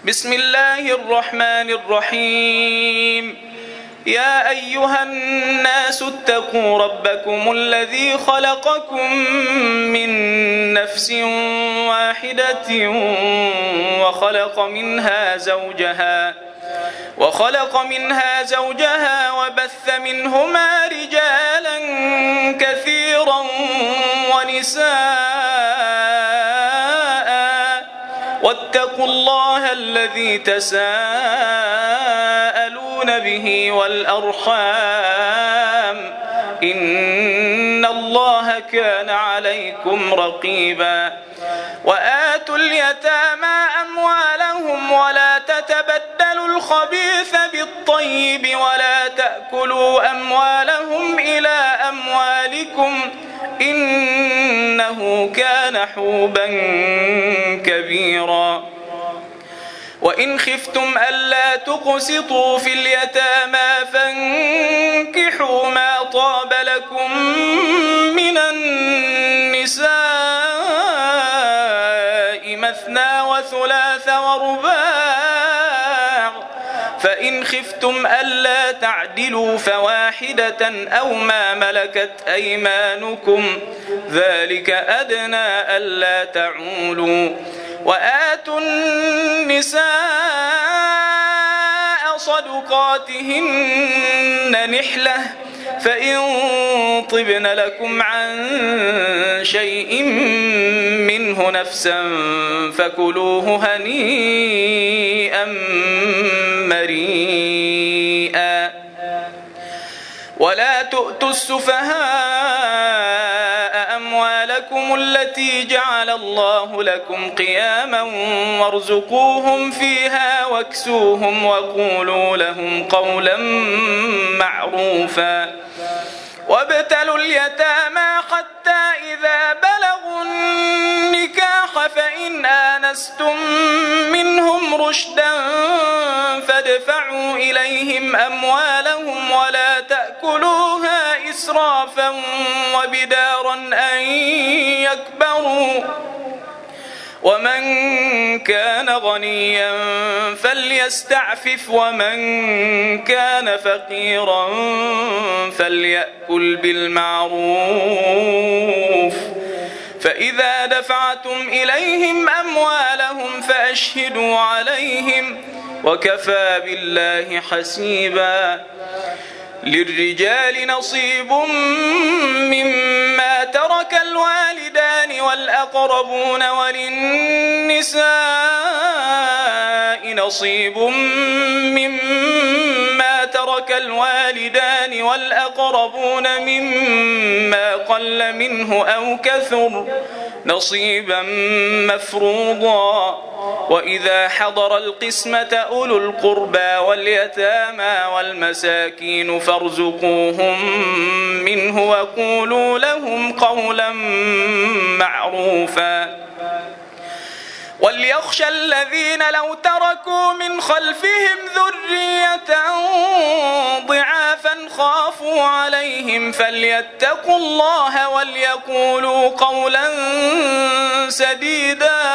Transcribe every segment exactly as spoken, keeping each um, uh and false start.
بسم الله الرحمن الرحيم. يا أيها الناس اتقوا ربكم الذي خلقكم من نفس واحدة وخلق منها زوجها وخلق منها زوجها وبث منهما رجالا كثيرا ونساء، واتقوا الله الذي تساءلون به والأرحام، إن الله كان عليكم رقيبا. وآتوا اليتامى أموالهم ولا تتبدلوا الخبيث بالطيب ولا تأكلوا أموالهم إلى أموالكم إنه كان حوبا كبيرا. وإن خفتم ألا تقسطوا في اليتامى فانكحوا ما طاب لكم من النساء مثنى وثلاث ورباع، فإن خفتم ألا تعدلوا فواحدة أو ما ملكت أيمانكم ذلك أدنى ألا تعولوا. وآتوا النساء صدقاتهن نحلة، فإن طبن لكم عن شيء منه نفسا فكلوه هنيئا مريئا. ولا تؤتوا السفهاء أموالكم التي جعل الله لكم قياما وارزقوهم فيها واكسوهم وقولوا لهم قولا معروفا. وابتلوا اليتامى حتى إذا بلغوا النكاح فإن آنستم منهم رشدا فادفعوا إليهم أموالهم ولا تأكلوها إسرافا وبدارا أن يكبروا. ومن كان غنيا فليستعفف ومن كان فقيرا فليأكل بالمعروف. فإذا دفعتم إليهم أموالهم فأشهدوا عليهم وكفى بالله حسيبا. للرجال نصيب مما ترك الوالدان والأقربون وللنساء نصيب مما ترك الوالدان والأقربون مما قل منه أو كثر نصيبا مفروضا. وإذا حضر القسمة أولو القربى واليتامى والمساكين فارزقوهم منه وقولوا لهم قولا معروفا. وليخشى الذين لو تركوا من خلفهم ذرية ضعافا خافوا عليهم فليتقوا الله وليقولوا قولا سديدا.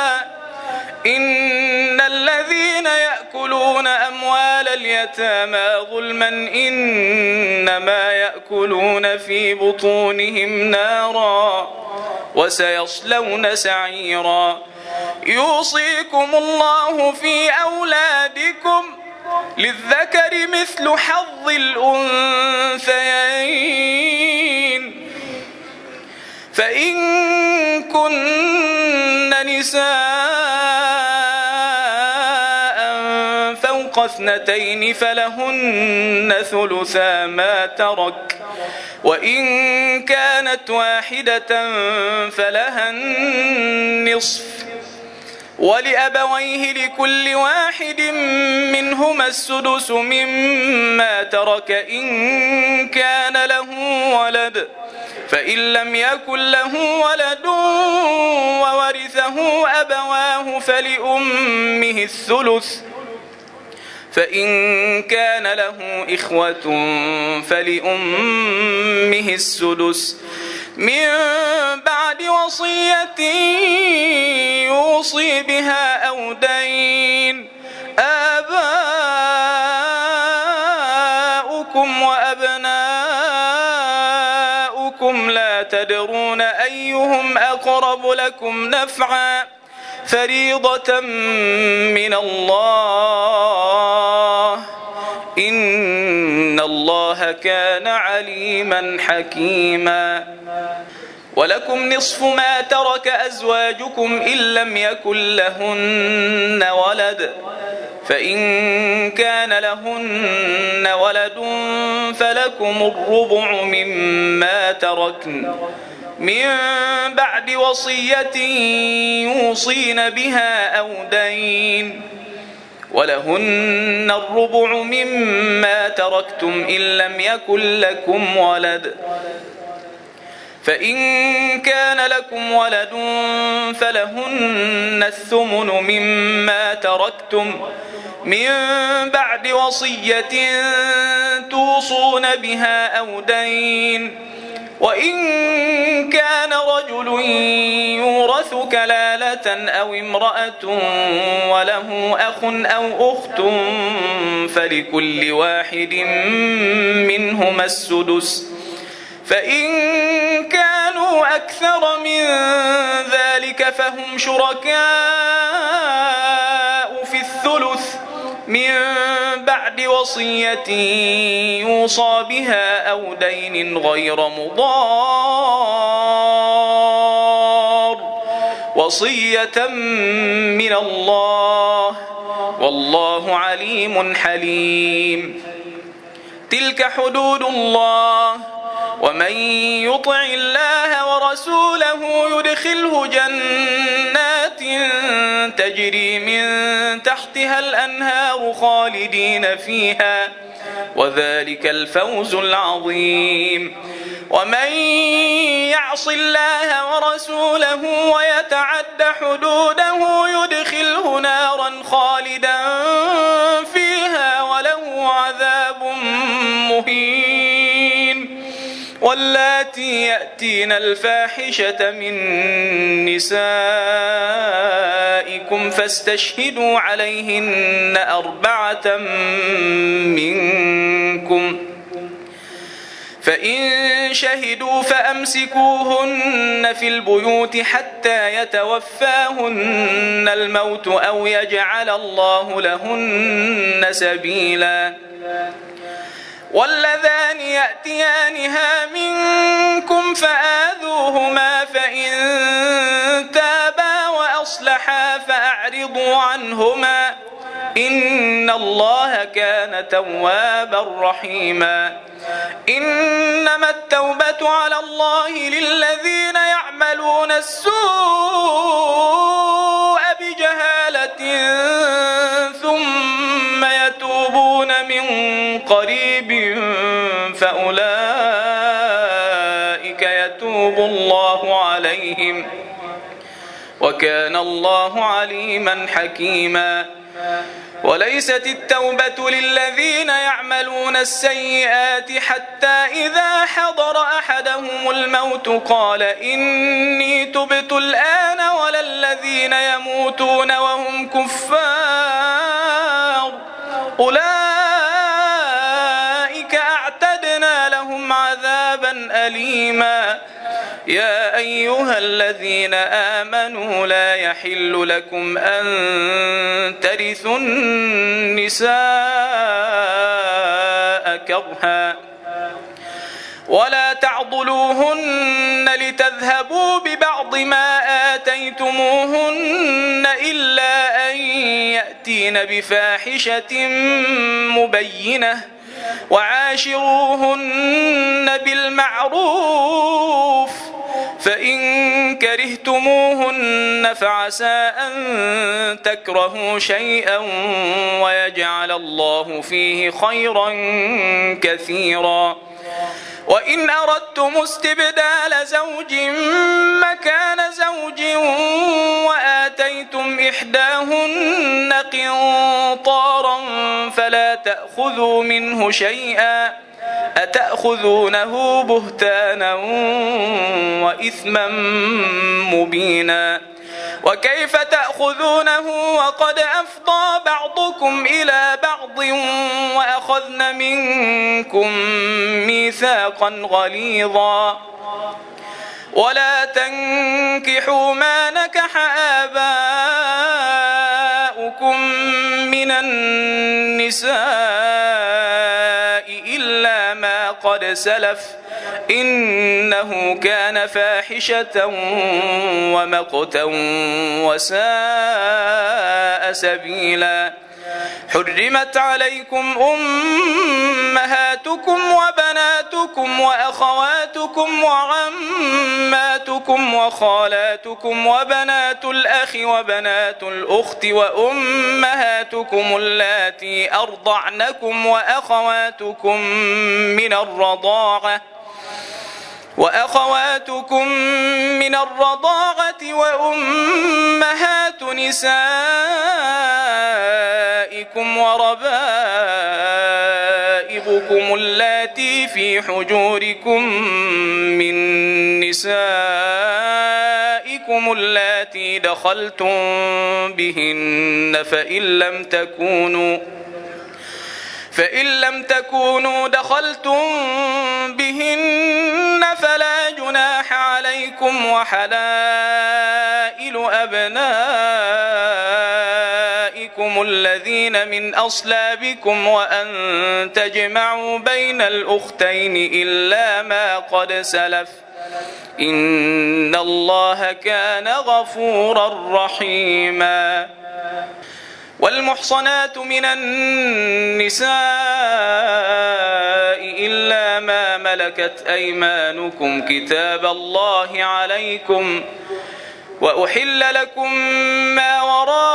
إن الذين يأكلون أموال اليتامى ظلما إنما يأكلون في بطونهم نارا وسيصلون سعيرا. يوصيكم الله في أولادكم للذكر مثل حظ الأنثيين، فإن كن نساء فوق اثنتين فلهن ثلثا ما ترك، وإن كانت واحدة فلها النصف، ولأبويه لكل واحد منهما السدس مما ترك إن كان له ولد، فإن لم يكن له ولد وورثه أبواه فلأمه الثلث، فإن كان له إخوة فلأمه السدس من بعد وصية يوصي بها أو دين. وأنتم لا تدرون أيهم أقرب لكم نفعا فريضة من الله إن الله كان عليما حكيما. ولكم نصف ما ترك أزواجكم إن لم يكن لهن ولد فإن كان لهن ولد فلكم الربع مما تركن من بعد وصية يوصين بها أو دين ولهن الربع مما تركتم إن لم يكن لكم ولد فإن كان لكم ولد فلهن الثمن مما تركتم من بعد وصية توصون بها أو دين وإن كان رجل يورث كلالة أو امرأة وله أخ أو أخت فلكل واحد منهما السدس فإن كانوا أكثر من ذلك فهم شركاء في الثلث من بعد وصية يوصى بها أو دين غير مضار وصية من الله والله عليم حليم. تلك حدود الله ومن يطع الله ورسوله يدخله جنات تجري من تحتها الأنهار خالدين فيها وذلك الفوز العظيم. ومن يعص الله ورسوله ويتعد حدوده يدخله نارا خالدا فيها وله عذاب مهين. واللاتي يأتين الفاحشة من نسائكم فاستشهدوا عليهن أربعة منكم فإن شهدوا فأمسكوهن في البيوت حتى يتوفاهن الموت أو يجعل الله لهن سبيلا. واللذان يأتيانها منكم فآذوهما فإن تابا وأصلحا فأعرضوا عنهما إن الله كان توابا رحيما. إنما التوبة على الله للذين يعملون السوء بجهالة ثم يتوبون من قريب فأولئك يتوب الله عليهم وكان الله عليما حكيما. وليست التوبة للذين يعملون السيئات حتى إذا حضر أحدهم الموت قال إني تبت الآن ولا الذين يموتون وهم كفار أولئك أعتدنا لهم عذابا أليما. يا أيها الذين آمنوا لا يحل لكم أن ترثوا النساء كرها ولا تعضلوهن لتذهبوا ببعض ما آتيتموهن إلا أن يأتين بفاحشة مبينة وعاشروهن بالمعروف فإن كرهتموهن فعسى أن تكرهوا شيئا ويجعل الله فيه خيرا كثيرا. وإن أردتم استبدال زوج مكان زوج وآتيتم إحداهن قنطارا فلا تأخذوا منه شيئا أتأخذونه بهتانا وإثما مبينا. وكيف تأخذونه وقد أفضى بعضكم إلى بعض وأخذن منكم ميثاقا غليظا ولا تنكحوا ما نكح آباؤكم من النساء إلا ما قد سلف إنه كان فاحشة ومقتا وساء سبيلا. حرمت عليكم أمهاتكم وبناتكم وأخواتكم وعماتكم وخالاتكم وبنات الأخ وبنات الأخت وأمهاتكم اللاتي أرضعنكم وأخواتكم من الرضاعة وأخواتكم من الرضاعة وأمهات نسائكم وربائبكم اللاتي في حجوركم من نسائكم اللاتي دخلتم بهن فإن لم تكونوا فإن لم تكونوا دخلتم بهن فلا جناح عليكم وحلائل أبنائكم الذين من أصلابكم وأن تجمعوا بين الأختين إلا ما قد سلف إن الله كان غفورا رحيما. والمحصنات من النساء إلا ما ملكت أيمانكم كتاب الله عليكم وأحل لكم ما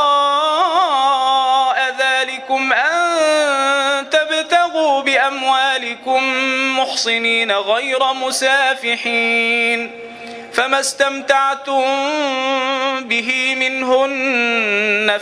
وراء ذلكم أن تبتغوا بأموالكم محصنين غير مسافحين فما استمتعتم به منهن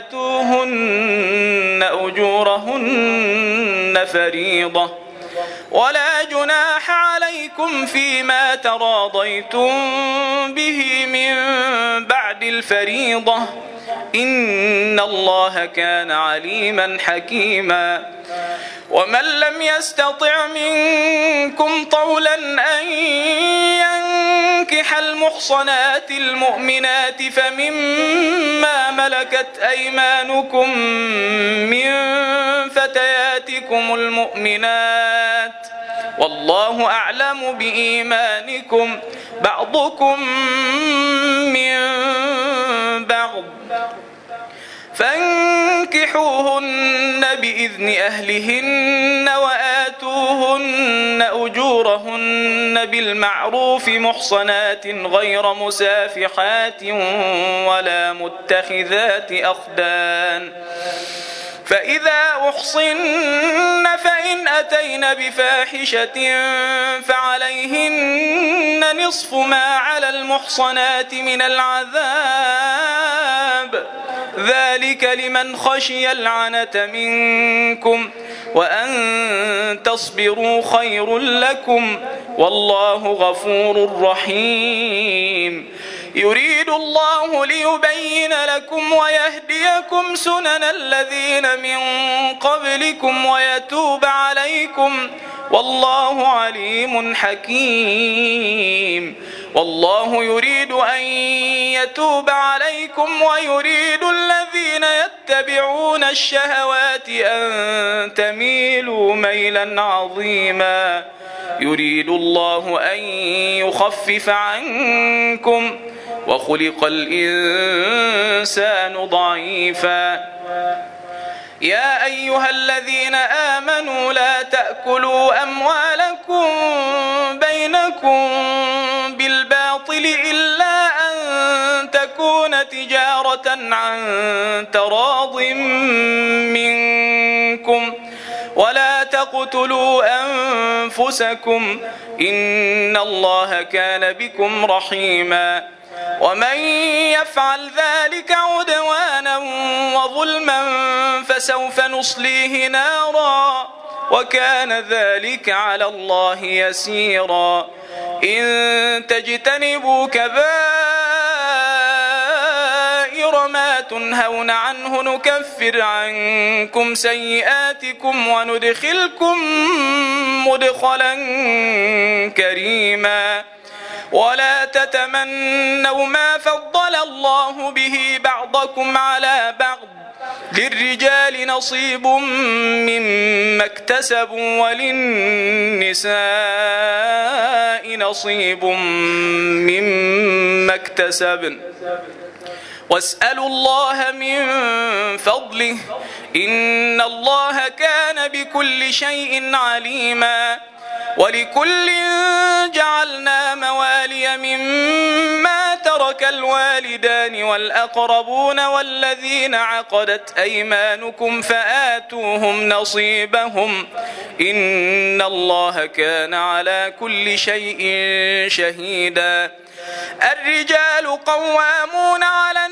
فآتوهن أجورهن فريضة ولا جناح عليكم فيما تراضيتم به من بعد الفريضة إن الله كان عليما حكيما. ومن لم يستطع منكم طولا أن ينكح المحصنات المؤمنات فمما ملكت أيمانكم من فتياتكم المؤمنات والله أعلم بإيمانكم بعضكم من بعض فانكحوهن بإذن أهلهن وآتوهن أجورهن بالمعروف محصنات غير مسافحات ولا متخذات أخدان فإذا أحصن فإن أتين بفاحشة فعليهن نصف ما على المحصنات من العذاب ذلك لمن خشي العنة منكم وأن تصبروا خير لكم والله غفور رحيم. يريد الله ليبين لكم ويهديكم سنن الذين من قبلكم ويتوب عليكم والله عليم حكيم. والله يريد أن يتوب عليكم ويريد الذين يتبعون الشهوات أن تميلوا ميلا عظيما. يريد الله أن يخفف عنكم وخلق الإنسان ضعيفا. يا أيها الذين آمنوا لا تأكلوا أموالكم بينكم بالباطل إلا أن تكون تجارة عن تراض منكم ولا تقتلوا أنفسكم إن الله كان بكم رحيما. ومن يفعل ذلك عدوانا وظلما فسوف نصليه نارا وكان ذلك على الله يسيرا. إن تجتنبوا كبائر ما تنهون عنه نكفر عنكم سيئاتكم وندخلكم مدخلا كريما. ولا تتمنوا ما فضل الله به بعضكم على بعض للرجال نصيب مما اكتسبوا وللنساء نصيب مما اكتسبن واسألوا الله من فضله إن الله كان بكل شيء عليما ولكل جعلنا موالي مما ترك الوالدان والأقربون والذين عقدت أيمانكم فآتوهم نصيبهم إن الله كان على كل شيء شهيدا الرجال قوامون على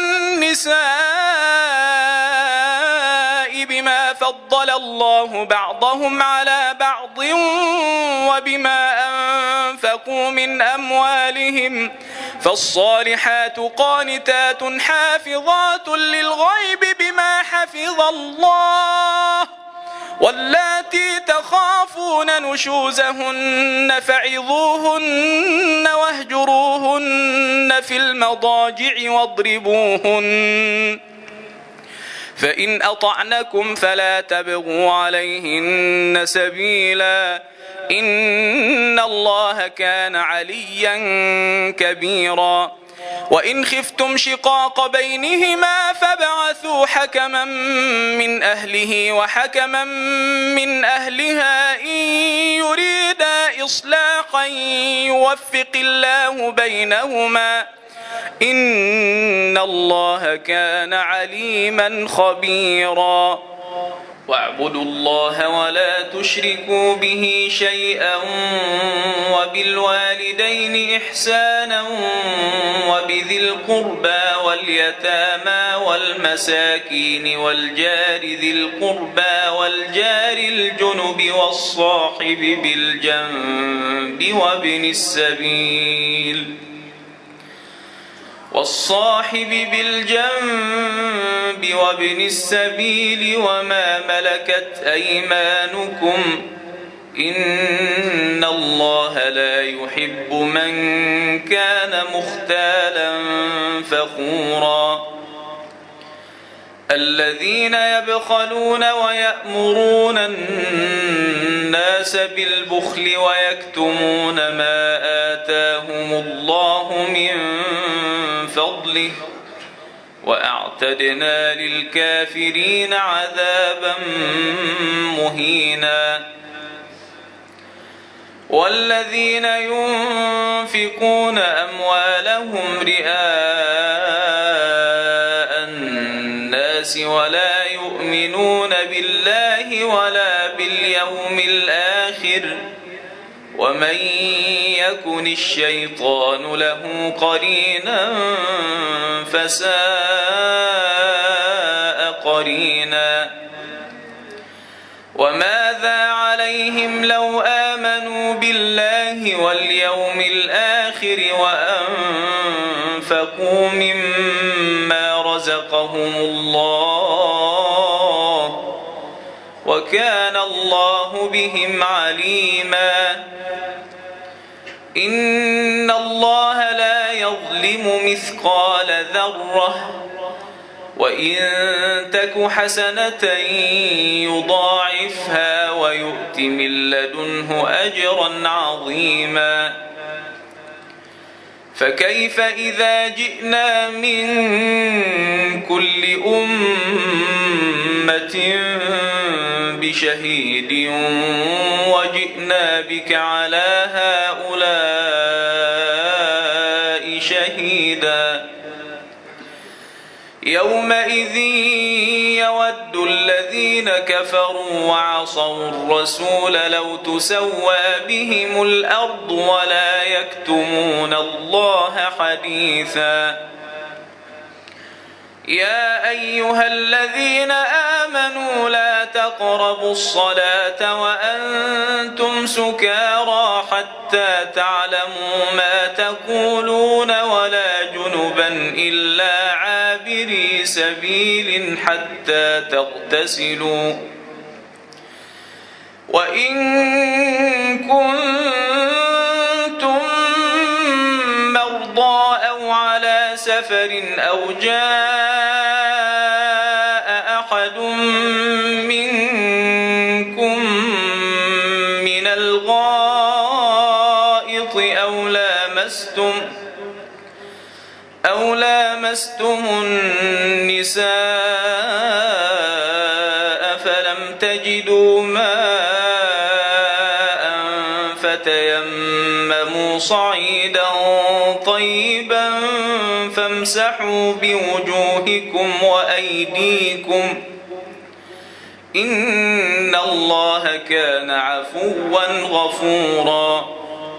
النساء بما فضل الله بعضهم على بعض وبما أنفقوا من أموالهم فالصالحات قانتات حافظات للغيب بما حفظ الله واللاتي تخافون نشوزهن فعظوهن واهجروهن في المضاجع واضربوهن فإن أطعنكم فلا تبغوا عليهن سبيلا إن الله كان عليا كبيرا وإن خفتم شقاق بينهما فابعثوا حكما من أهله وحكما من أهلها إن يريدا إصلاحا يوفق الله بينهما إن الله كان عليما خبيرا واعبدوا الله ولا تشركوا به شيئا وبالوالدين إحسانا وبذي القربى واليتامى والمساكين والجار ذي القربى والجار الجنب والصاحب بالجنب وابن السبيل والصاحب بالجنب وابن السبيل وما ملكت أيمانكم إن الله لا يحب من كان مختالا فخورا الذين يبخلون ويأمرون الناس بالبخل ويكتمون ما آتاهم الله من فضله وأعتدنا للكافرين عذابا مهينا والذين ينفقون أموالهم رئاء الناس ولا يؤمنون بالله ولا باليوم الآخر ومن يكن الشيطان له قرينا فساء قرينا وماذا عليهم لو آمنوا بالله واليوم الآخر وأنفقوا مما رزقهم الله وكان الله بهم عليما إن الله لا يظلم مثقال ذرة وإن تك حسنة يضاعفها ويؤت من لدنه أجرا عظيما فكيف إذا جئنا من كل أمة بشهيد وجئنا بك على هؤلاء شهيدا يومئذ يود الذين كفروا وعصوا الرسول لو تسوى بهم الأرض ولا يكتمون الله حديثا يا أيها الذين آمنوا لا تقربوا الصلاة وأنتم سكارى حتى تعلموا ما تقولون ولا جنبا إلا عابري سبيل حتى تغتسلوا وإن كنتم سفر أو جاء أحد منكم من الغائط أو لامستم أو لامستم النساء فلم تجدوا ماء فتيمموا صعيدا طيبا فامسحوا بوجوهكم وأيديكم إن الله كان عفوا غفورا.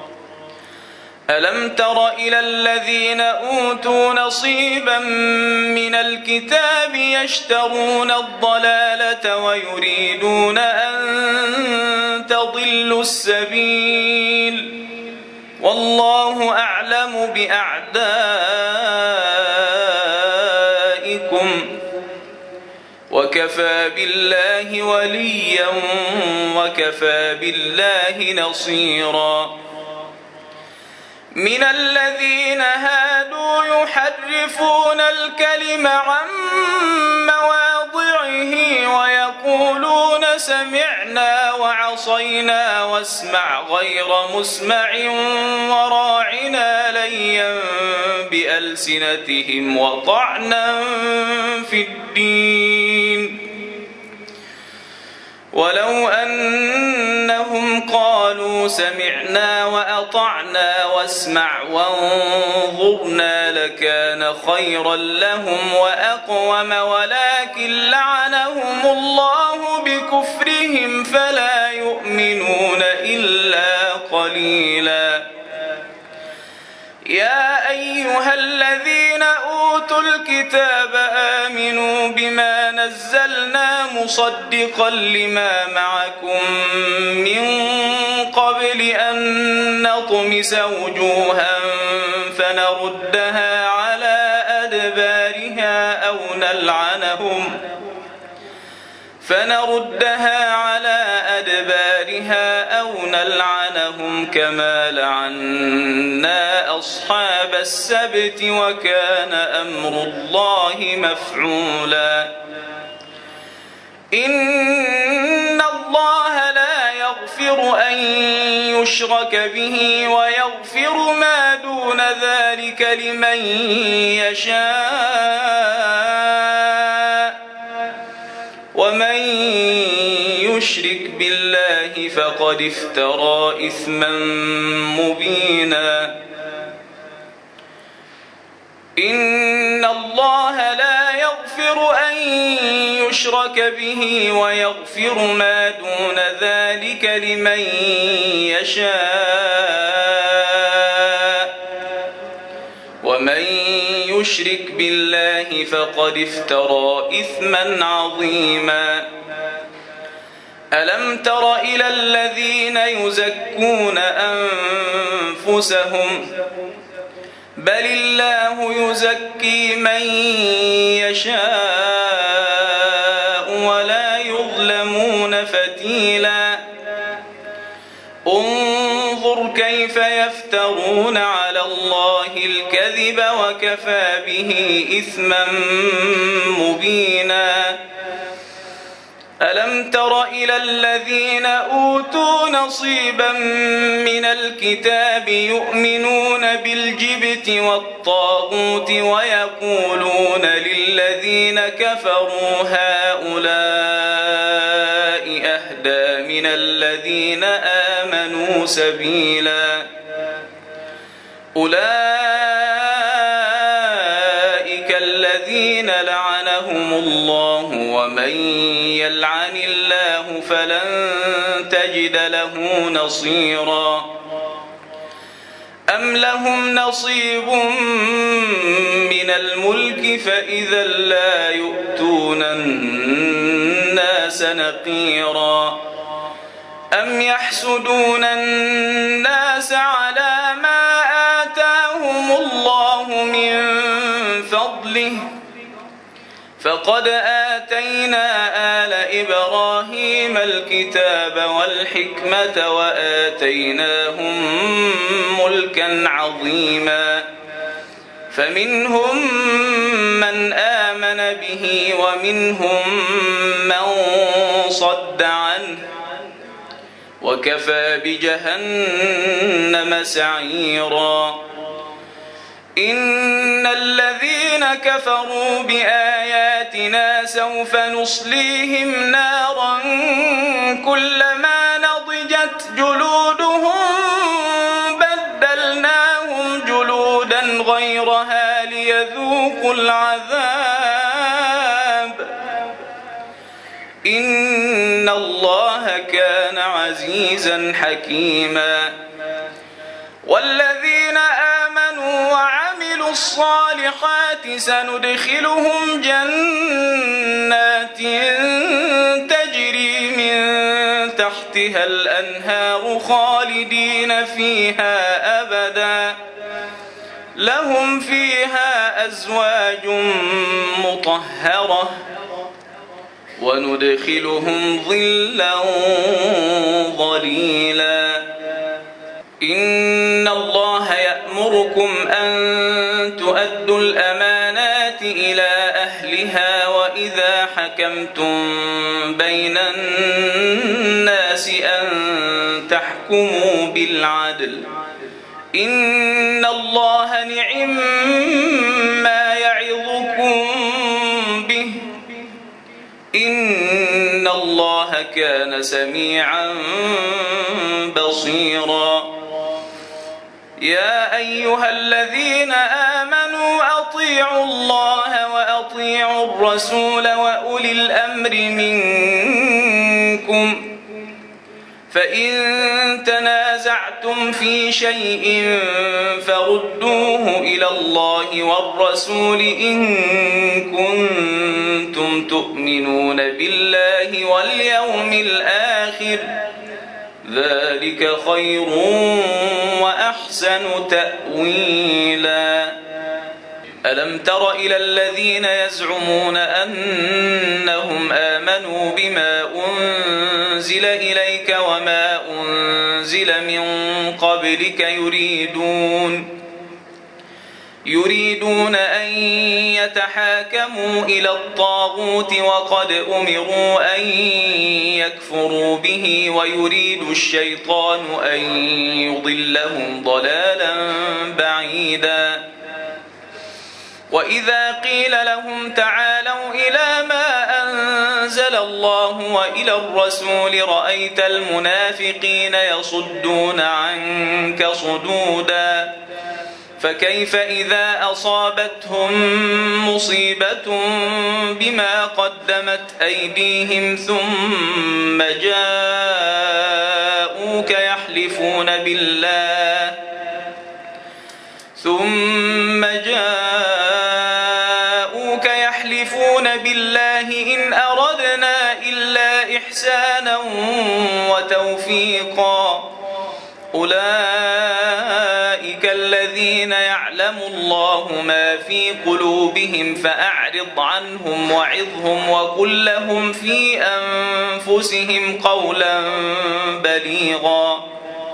ألم تر إلى الذين أوتوا نصيبا من الكتاب يشترون الضلالة ويريدون أن تضلوا السبيل والله أعلم بأعدائكم وكفى بالله وليا وكفى بالله نصيرا. من الذين هادوا يحرفون الكلم عن مواضعه ويقولون سمعنا وعصينا واسمع غير مسمع وراعنا ليا بألسنتهم وطعنا في الدين ولو أنهم قالوا سمعنا وأطعنا واسمع وانظرنا لكان خيرا لهم وأقوم ولكن لعنهم الله بكفرهم فلا يؤمنون إلا قليلا. يا أيها الذين أوتوا الكتاب آمنوا بما نزلنا مصدقا لما معكم من قبل أن نطمس وجوها فنردها على أدبارها أو نلعنهم فنردها على أدبارها أو نلعنهم كما لعنا أصحاب السبت وكان أمر الله مفعولا. إن الله لا يغفر أن يشرك به ويغفر ما دون ذلك لمن يشاء ومن يشرك بالله فقد افترى إثما مبينا. إن الله لا يغفر أن يشرك به ويغفر ما دون ذلك لمن يشاء ومن يشرك بالله فقد افترى إثما عظيما. ألم تر إلى الذين يزكون أنفسهم بل الله يزكي من يشاء ولا يظلمون فتيلا. انظر كيف يفترون على الله الكذب وكفى به إثما مبينا. ألم تر إلى الذين أوتوا نصيبا من الكتاب يؤمنون بالجبت والطاغوت ويقولون للذين كفروا هؤلاء أهدى من الذين آمنوا سبيلا. أولئك الذين لعنهم الله ومن يلعن الله فلن تجد له نصيرا. أم لهم نصيب من الملك فإذا لا يؤتون الناس نقيرا. أم يحسدون الناس على ما آتاهم الله من فضله فقد آتينا آل إبراهيم الكتاب والحكمة وآتيناهم ملكا عظيما. فمنهم من آمن به ومنهم من صد عنه وكفى بجهنم سعيرا إن الذين كفروا بآياتنا سوف نصليهم نارا كلما نضجت جلودهم بدلناهم جلودا غيرها ليذوقوا العذاب إن الله كان عزيزا حكيما والذين آمنوا وعملوا الصالحات سندخلهم جنات تجري من تحتها الأنهار خالدين فيها أبدا لهم فيها أزواج مطهرة وندخلهم ظلا ظليلا إن الله يأمركم أن تؤدوا الأمانات إلى أهلها وإذا حكمتم بين الناس أن تحكموا بالعدل إن الله نعم ما يعظكم به إن الله كان سميعا بصيرا يا أيها الذين آمنوا أطيعوا الله وأطيعوا الرسول وأولي الأمر منكم فإن تنازعتم في شيء فردوه إلى الله والرسول إن كنتم تؤمنون بالله واليوم الآخر ذلك خير وأحسن تأويلا ألم تر إلى الذين يزعمون أنهم آمنوا بما أنزل إليك وما أنزل من قبلك يريدون يريدون أن يتحاكموا إلى الطاغوت وقد أمروا أن يكفروا به ويريد الشيطان أن يضلهم ضلالا بعيدا وإذا قيل لهم تعالوا إلى ما أنزل الله وإلى الرسول رأيت المنافقين يصدون عنك صدودا فكيف إذا أصابتهم مصيبة بما قدمت أيديهم ثم جاءوك يحلفون بالله ثم جاءوك يحلفون بالله إن أردنا إلا إحسانا وتوفيقا أولئك الذين يعلم الله ما في قلوبهم فأعرض عنهم وعظهم وقل لهم في أنفسهم قولا بليغا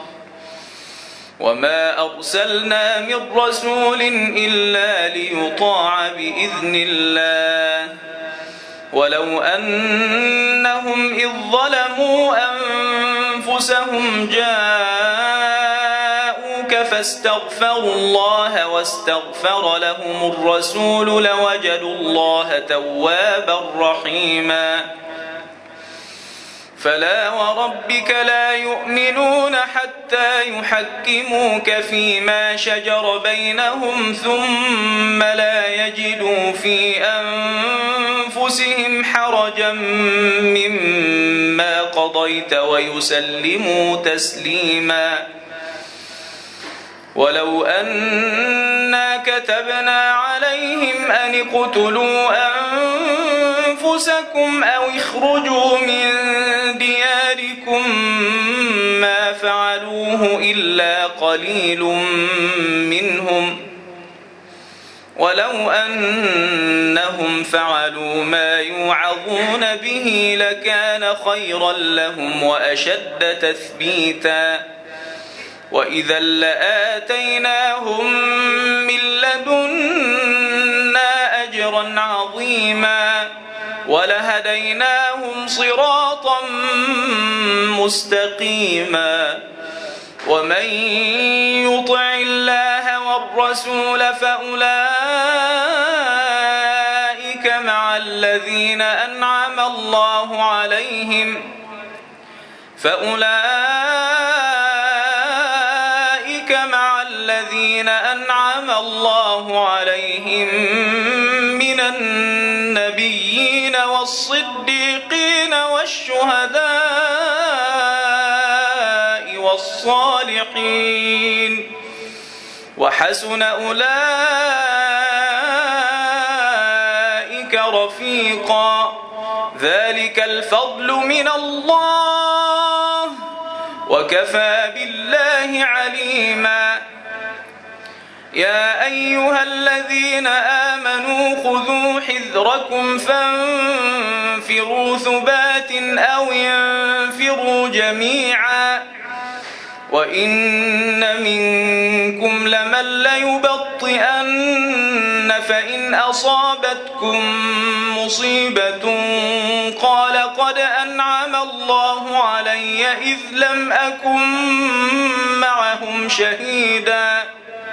وما أرسلنا من رسول إلا ليطاع بإذن الله ولو أنهم إذ ظلموا أنفسهم جاءوك فاستغفروا الله واستغفر لهم الرسول لوجدوا الله توابا رحيما فلا وربك لا يؤمنون حتى يحكموك فيما شجر بينهم ثم لا يجدوا في أنفسهم حرجا مما قضيت ويسلموا تسليما ولو أنا كتبنا عليهم أن اقتلوا أنفسكم أو اخرجوا من دياركم ما فعلوه إلا قليل منهم ولو أنهم فعلوا ما يوعظون به لكان خيرا لهم وأشد تثبيتا وإذا لآتيناهم من لدنا أجرا عظيما ولهديناهم صراطا مستقيما ومن يطع الله والرسول فأولئك مع الذين أنعم الله عليهم فأولئك مع الذين أنعم الله عليهم من النبيين والصديقين والشهداء والصالحين وحسن أولئك رفيقا ذلك الفضل من الله وكفى بالله عليما يا أيها الذين آمنوا خذوا حذركم فانفروا ثبات أو انفروا جميعا وإن منكم لمن ليبطئن فإن أصابتكم مصيبة قال قد أنعم الله علي إذ لم أكن معهم شهيدا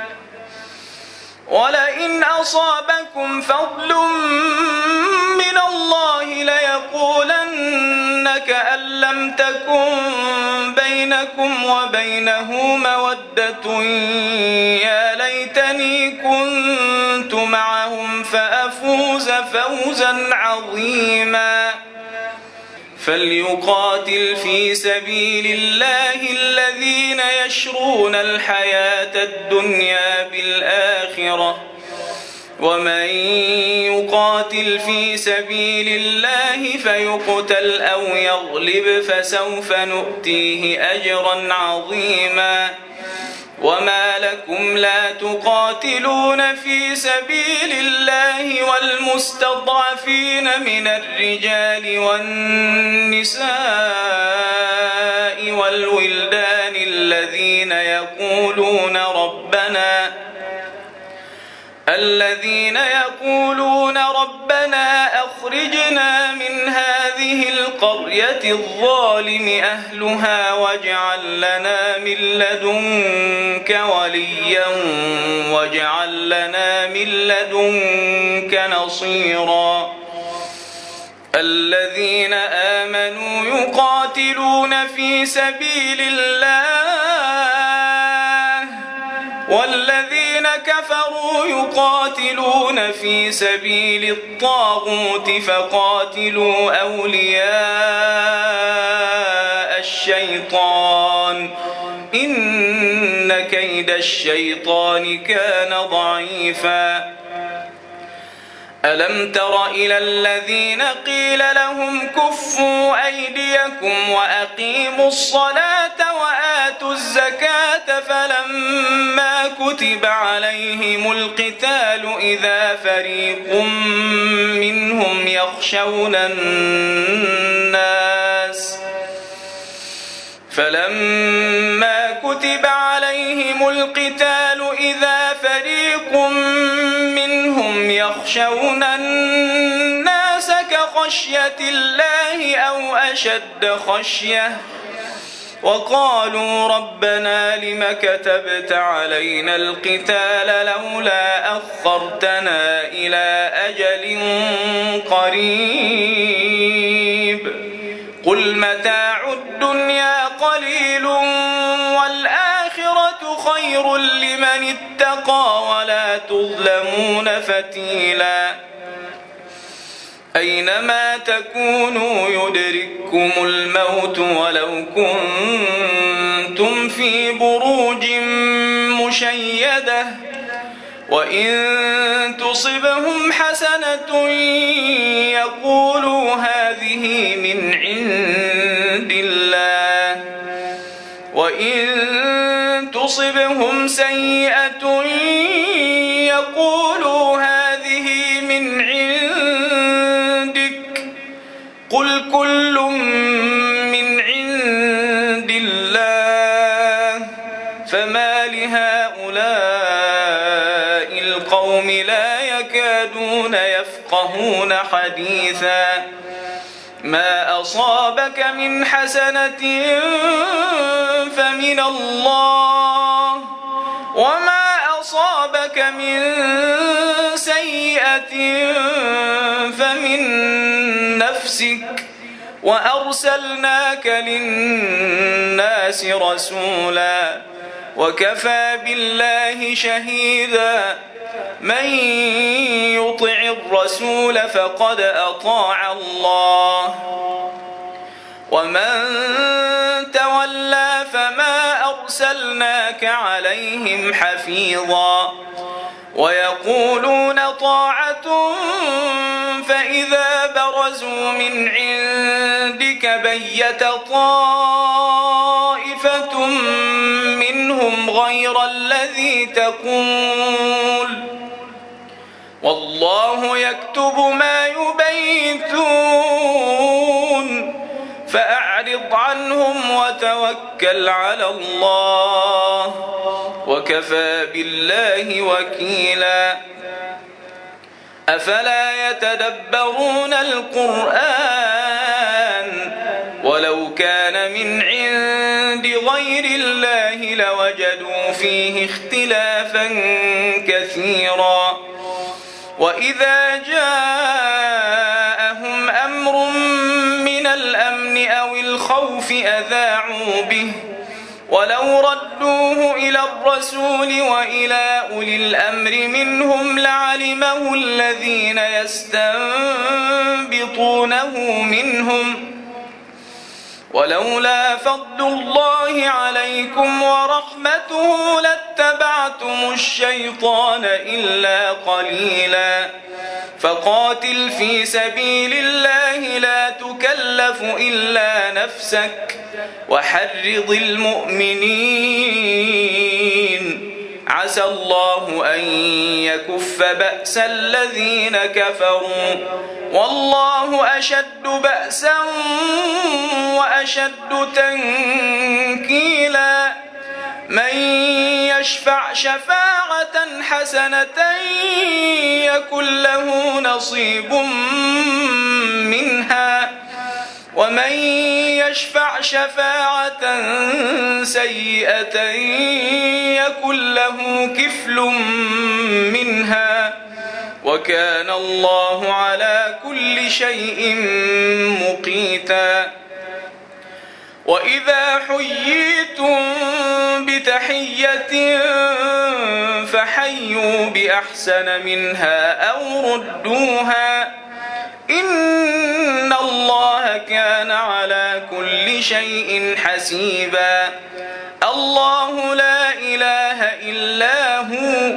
ولئن أصابكم فضل من الله ليقولن كأن لم تكن بينكم وبينه مودة يا ليتني كنت معهم فأفوز فوزا عظيما فليقاتل في سبيل الله الذين يشرون الحياة الدنيا بالآخرة ومن يقاتل في سبيل الله فيقتل أو يغلب فسوف نؤتيه أجرا عظيما وما لكم لا تقاتلون في سبيل الله والمستضعفين من الرجال والنساء والولدان الذين يقولون ربنا الذين يقولون ربنا أخرجنا من هذه القرية الظالم أهلها واجعل لنا من لدنك وليا واجعل لنا من لدنك نصيرا الذين آمنوا يقاتلون في سبيل الله والذين كفروا يقاتلون في سبيل الطاغوت فقاتلوا أولياء الشيطان إن كيد الشيطان كان ضعيفا ألم تر إلى الذين قيل لهم كفوا أيديكم وأقيموا الصلاة وآتوا الزكاة فلما كتب عليهم القتال إذا فريق منهم يخشون الناس فلما كتب عليهم القتال إذا فريق منهم يخشون الناس كخشية الله أو أشد خشية وقالوا ربنا لم كتبت علينا القتال لولا أخرتنا إلى أجل قريب قل متاع الدنيا قليل والآخرة خير لمن اتقى ولا تظلمون فتيلا أينما تكونوا يدرككم الموت ولو كنتم في بروج مشيدة وإن تصبهم حسنة يقولوا هذه من عند الله وإن تصبهم سيئة يقولوا هذه من عندك قل كل من عند الله يكادون يفقهون حديثا ما أصابك من حسنة فمن الله وما أصابك من سيئة فمن نفسك وأرسلناك للناس رسولا وكفى بالله شهيدا من يطع الرسول فقد أطاع الله ومن تولى فما أرسلناك عليهم حفيظا ويقولون طاعة فإذا برزوا من عندك بيت طائفة منهم غير الذي تقول والله يكتب ما يبيتون فأعرض عنهم وتوكل على الله وكفى بالله وكيلا أفلا يتدبرون القرآن ولو كان من عند غير الله لوجدوا فيه اختلافا كثيرا وإذا جاءهم أمر من الأمن أو الخوف أذاعوا به ولو ردوه إلى الرسول وإلى أولي الأمر منهم لعلمه الذين يستنبطونه منهم ولولا فضل الله عليكم ورحمته لاتبعتم الشيطان إلا قليلا فقاتل في سبيل الله لا تكلف إلا نفسك وحرض المؤمنين عسى الله أن يكف بأس الذين كفروا والله أشد بأسا وأشد تنكيلا من يشفع شفاعة حسنة يكن له نصيب منها ومن يشفع شفاعة سيئة يكن له كفل منها وكان الله على كل شيء مقيتا وإذا حييتم بتحية فحيوا بأحسن منها أو ردوها إن الله كان على كل شيء حسيبا الله لا إله إلا هو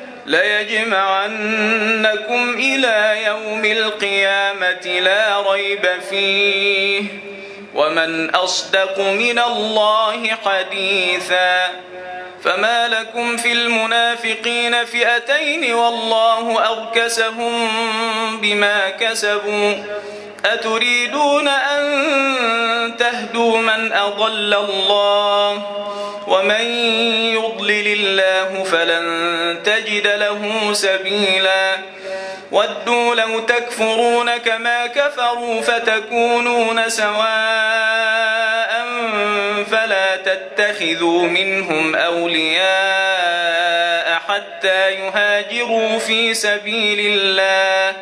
ليجمعنكم إلى يوم القيامة لا ريب فيه ومن أصدق من الله حديثا فما لكم في المنافقين فئتين والله أركسهم بما كسبوا أتريدون أن تهدوا من أضل الله ومن يضلل الله فلن تجد له سبيلا ودوا لو تكفرون كما كفروا فتكونون سواء فلا تتخذوا منهم أولياء حتى يهاجروا في سبيل الله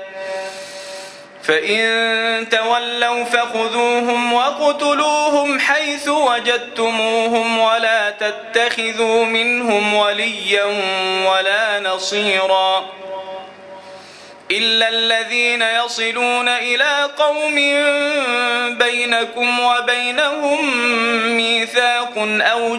فإن تولوا فخذوهم وقتلوهم حيث وجدتموهم ولا تتخذوا منهم وليا ولا نصيرا إلا الذين يصلون إلى قوم بينكم وبينهم ميثاق أو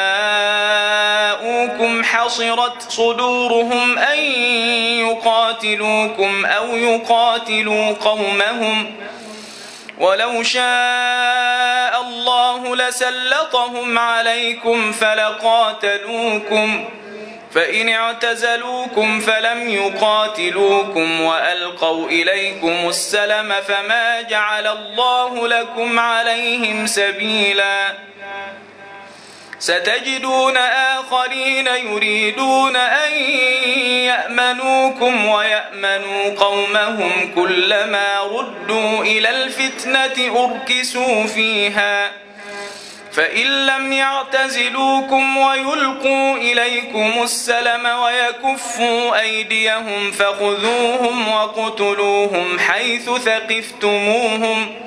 جاءوكم حصرت صدورهم أن يقاتلوكم أو يقاتلوا قومهم ولو شاء الله لسلطهم عليكم فلقاتلوكم فإن اعتزلوكم فلم يقاتلوكم وألقوا إليكم السلم فما جعل الله لكم عليهم سبيلا ستجدون آخرين يريدون أن يأمنوكم ويأمنوا قومهم كلما ردوا إلى الفتنة أركسوا فيها فإن لم يعتزلوكم ويلقوا إليكم السلم ويكفوا أيديهم فخذوهم وقتلوهم حيث ثقفتموهم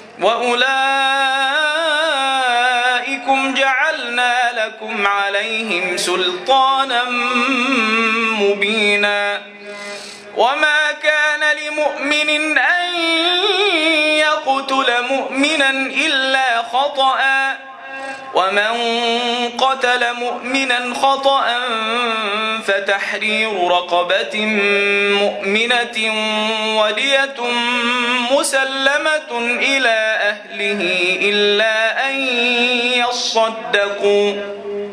وأولئكم جعلنا لكم عليهم سلطانا مبينا وما كان لمؤمن أن يقتل مؤمنا إلا خطأ ومن قتل مؤمنا خطأ فتحرير رقبة مؤمنة ودية مسلمة إلى أهله إلا أن يصدقوا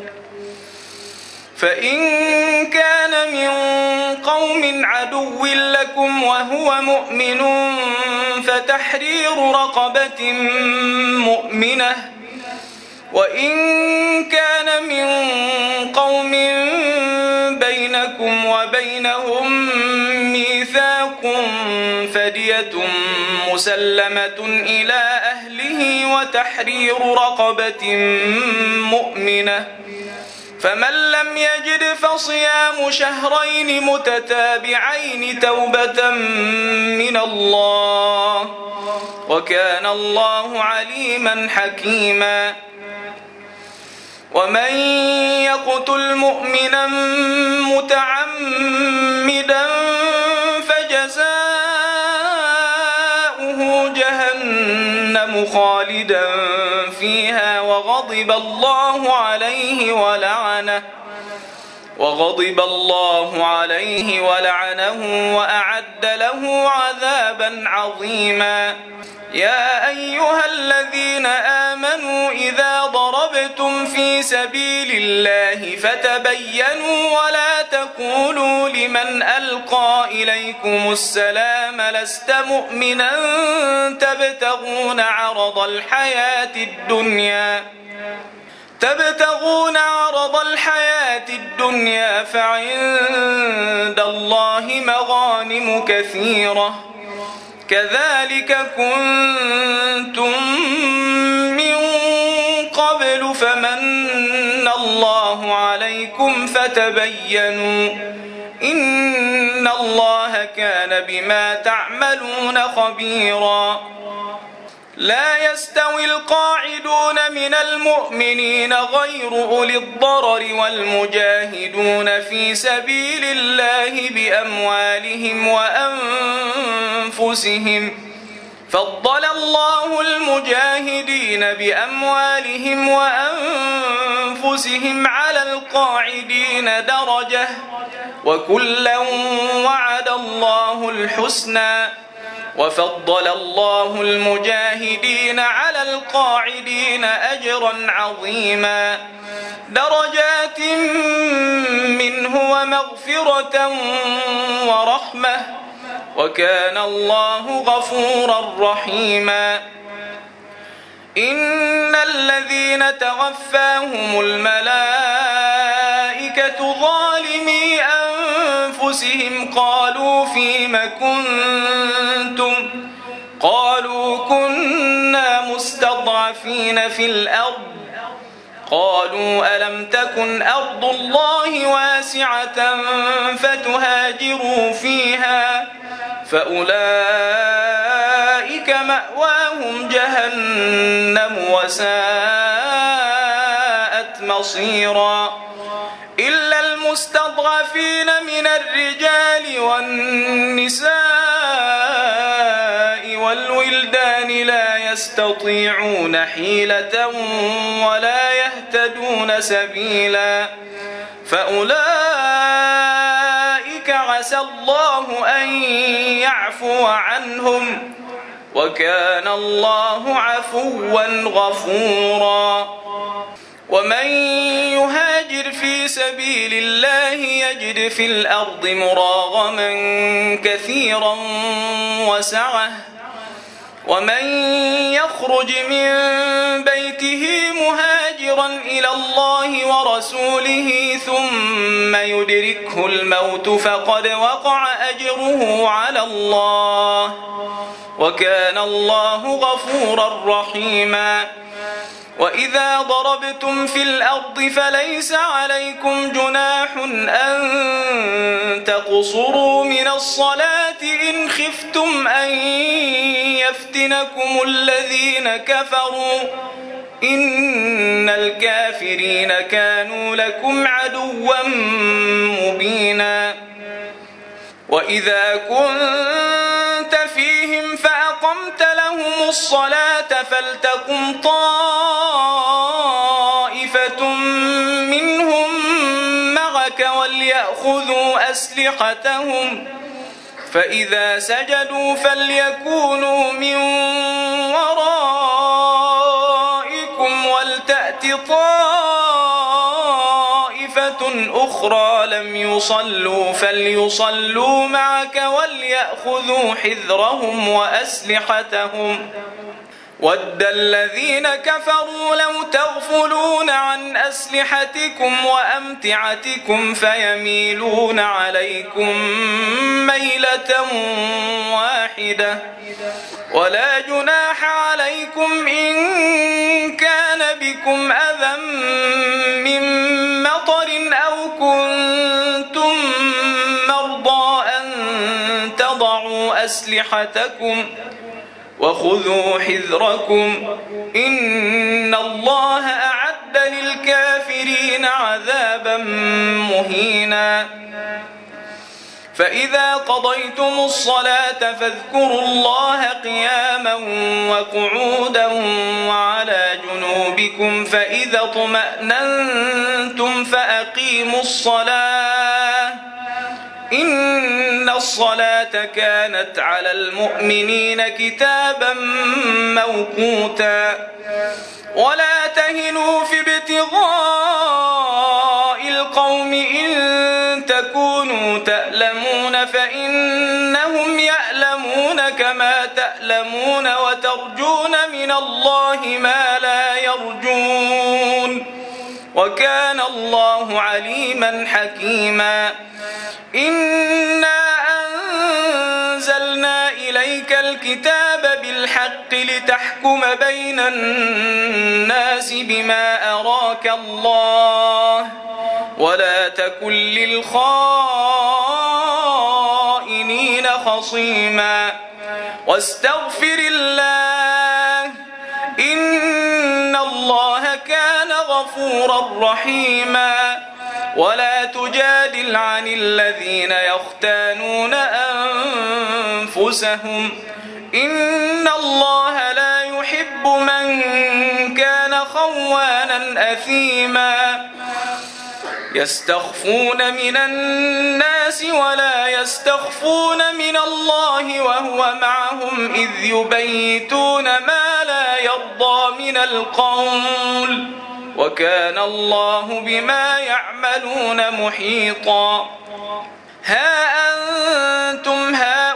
فإن كان من قوم عدو لكم وهو مؤمن فتحرير رقبة مؤمنة وإن كان من قوم بينكم وبينهم ميثاق فدية مسلمة إلى أهله وتحرير رقبة مؤمنة فمن لم يجد فصيام شهرين متتابعين توبة من الله وكان الله عليما حكيما ومن يقتل مؤمنا متعمدا فجزاؤه جهنم خالدا فيها وغضب الله عليه ولعنه وغضب الله عليه ولعنه وأعد له عذابا عظيما يا أيها الذين آمنوا إذا ضربتم في سبيل الله فتبينوا ولا تقولوا لمن ألقى إليكم السلام لست مؤمنا تبتغون عرض الحياة الدنيا تبتغون عرض الحياة الدنيا فعند الله مغانم كثيرة كذلك كنتم من قبل فمن الله عليكم فتبينوا إن الله كان بما تعملون خبيرا لا يستوي القاعدون من المؤمنين غير أولي الضرر والمجاهدون في سبيل الله بأموالهم وأنفسهم فضل الله المجاهدين بأموالهم وأنفسهم على القاعدين درجة وكلا وعد الله الحسنى وفضل الله المجاهدين على القاعدين أجرا عظيما درجات منه ومغفرة ورحمة وكان الله غفورا رحيما إن الذين توفاهم الملائكة ظالمي أنفسهم قالوا فيم كنتم قالوا كنا مستضعفين في الأرض قالوا ألم تكن أرض الله واسعة فتهاجروا فيها فأولئك مأواهم جهنم وساءت مصيرا إلا المستضعفين من الرجال والنساء والولدان لا يستطيعون حيلة ولا يهتدون سبيلا فأولئك عسى الله أن يعفو عنهم وكان الله عفوا غفورا ومن يهاجر في سبيل الله يجد في الأرض مراغما كثيرا وسعة ومن يخرج من بيته مهاجرا إلى الله ورسوله ثم يدركه الموت فقد وقع أجره على الله وكان الله غفورا رحيما. وإذا ضربتم في الأرض فليس عليكم جناح أن تقصروا من الصلاة إن خفتم أن يفتنكم الذين كفروا إن الكافرين كانوا لكم عدوا مبينا. وإذا كنت فيهم فأقمت لهم الصلاة فلتقم طائفة منهم معك وليأخذوا أسلحتهم فإذا سجدوا فليكونوا من ورائكم ولتأت طائفة أخرى لم يصلوا فليصلوا معك وليأخذوا حذرهم وأسلحتهم ود الذين كفروا لو تغفلون عن أسلحتكم وأمتعتكم فيميلون عليكم ميلة واحدة ولا جناح عليكم إن كان بكم أذى من مطر أو كنتم مرضى أن تضعوا أسلحتكم وخذوا حذركم إن الله أعد للكافرين عذابا مهينا. فإذا قضيتم الصلاة فاذكروا الله قياما وقعودا وعلى جنوبكم فإذا اطمأننتم فأقيموا الصلاة إن الصلاة كانت على المؤمنين كتابا موقوتا. ولا تهنوا في ابتغاء القوم إن تكونوا تألمون فإنهم يألمون كما تألمون وترجون من الله ما لا يرجون وكان الله عليما حكيما. إنا أنزلنا إليك الكتاب بالحق لتحكم بين الناس بما أراك الله ولا تكن للخائنين خصيما واستغفر الله إن الله كان غفورا رحيما. ولا تجادل عن الذين يختانون أنفسهم إن الله لا يحب من كان خوانا أثيما. يستخفون من الناس ولا يستخفون من الله وهو معهم إذ يبيتون ما لا يرضى من القول وكان الله بما يعملون محيطا. ها أنتم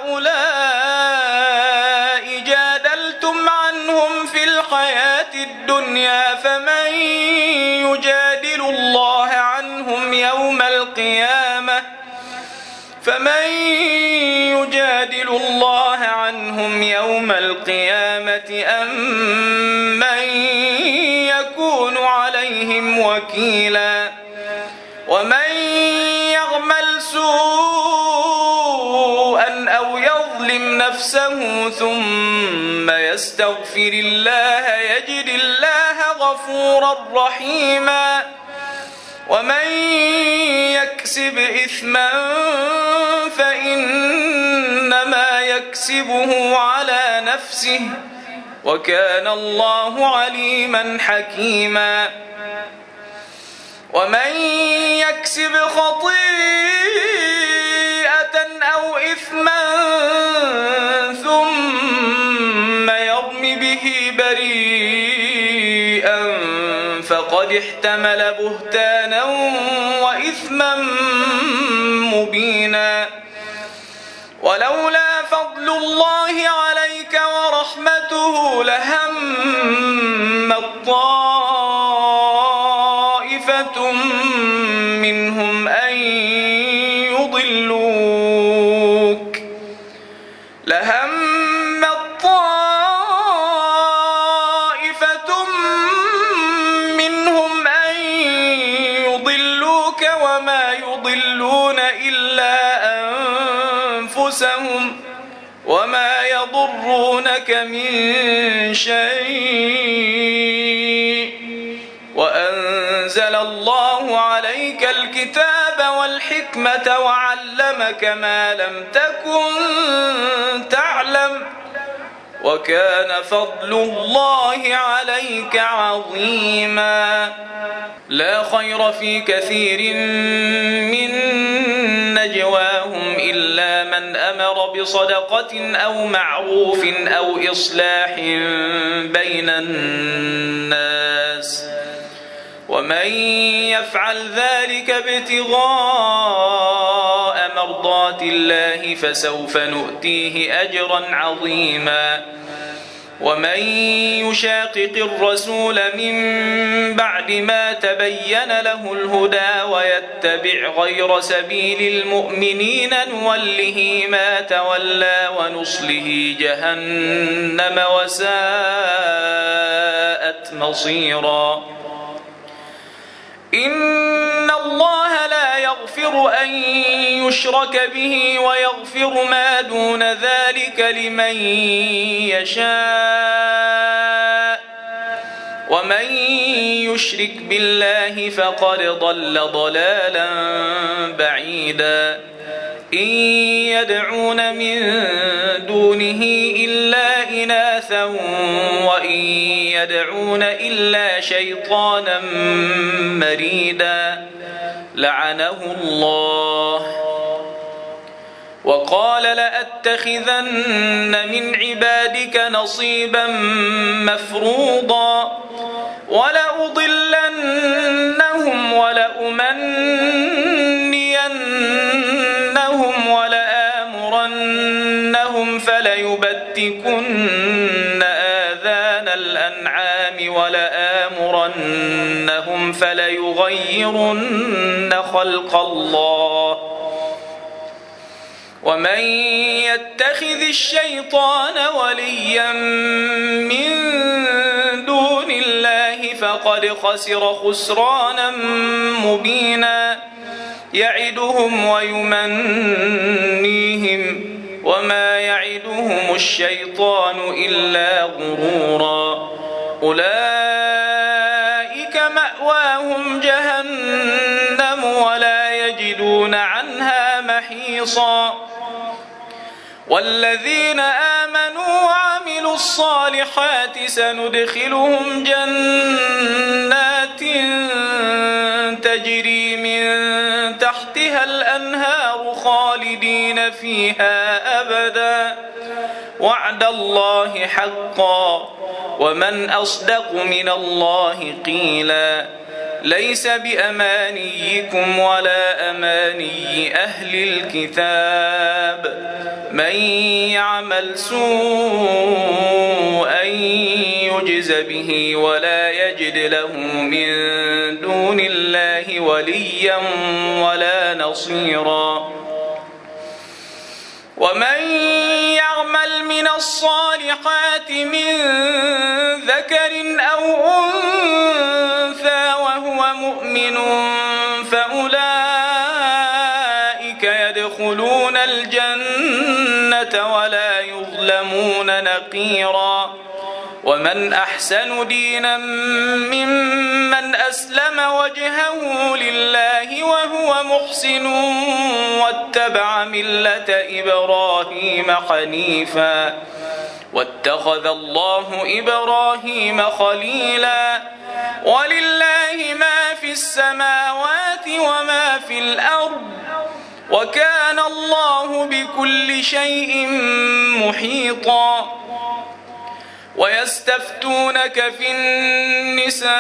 هؤلاء جادلتم عنهم في الحياة الدنيا فمن يجادل الله عنهم يوم القيامة فمن يجادل الله عنهم يوم القيامة أم من يكون عليهم وكيلا. ومن يعمل سوءا أو يظلم نفسه ثم يستغفر الله يجد الله غفورا رحيما. ومن يكسب إثما فإنما يكسبه على نفسه وكان الله عليما حكيما. ومن يكسب خطيئة أو إثما ثم يرم به بريئا فقد احتمل بهتانا وإثما مبينا. ولولا فضل الله عليك ورحمته لهم الطائف أنفسهم وما يضرونك من شيء وأنزل الله عليك الكتاب والحكمة وعلمك ما لم تكن تعلم وكان فضل الله عليك عظيما. لا خير في كثير من نجواهم إلا من أمر بصدقة أو معروف أو إصلاح بين الناس ومن يفعل ذلك ابتغاء مرضات الله فسوف نؤتيه أجرا عظيما. ومن يشاقق الرسول من بعد ما تبين له الهدى ويتبع غير سبيل المؤمنين نوله ما تولى ونصله جهنم وساءت مصيرا. إن الله لا يغفر أن يشرك به ويغفر ما دون ذلك لمن يشاء ومن يشرك بالله فقد ضل ضلالا بعيدا. إن يدعون من دونه إلا إناثا وإن يدعون إلا شيطانا مريدا لعنه الله وقال لأتخذن من عبادك نصيبا مفروضا ولأضلنهم ولأمنينهم ولآمرنهم فليبتكن آذان الأنعام ولآمرنهم فليغيرن خلق الله ومن يتخذ الشيطان وليا من دون الله فقد خسر خسرانا مبينا. يعدهم ويمنيهم وما يعدهم الشيطان إلا غرورا. أولئك مأواهم جهنم ولا يجدون عنها محيصا. والذين آمنوا وعملوا الصالحات سندخلهم جنات تجري من تحتها الأنهار خالدين فيها أبدا وعد الله حقا ومن أصدق من الله قيلا. ليس بأمانيكم ولا أماني أهل الكتاب من يعمل سوءا يجز به ولا يجد له من دون الله وليا ولا نصيرا. ومن يعمل من الصالحات من ذكر أو أنثى وهو مؤمن فأولئك يدخلون الجنة ولا يظلمون نقيرا. ومن أحسن دينا ممن أسلم وجهه لله وهو محسن واتبع ملة إبراهيم حنيفا واتخذ الله إبراهيم خليلا. ولله ما في السماوات وما في الأرض وكان الله بكل شيء محيطا. ويستفتونك في النساء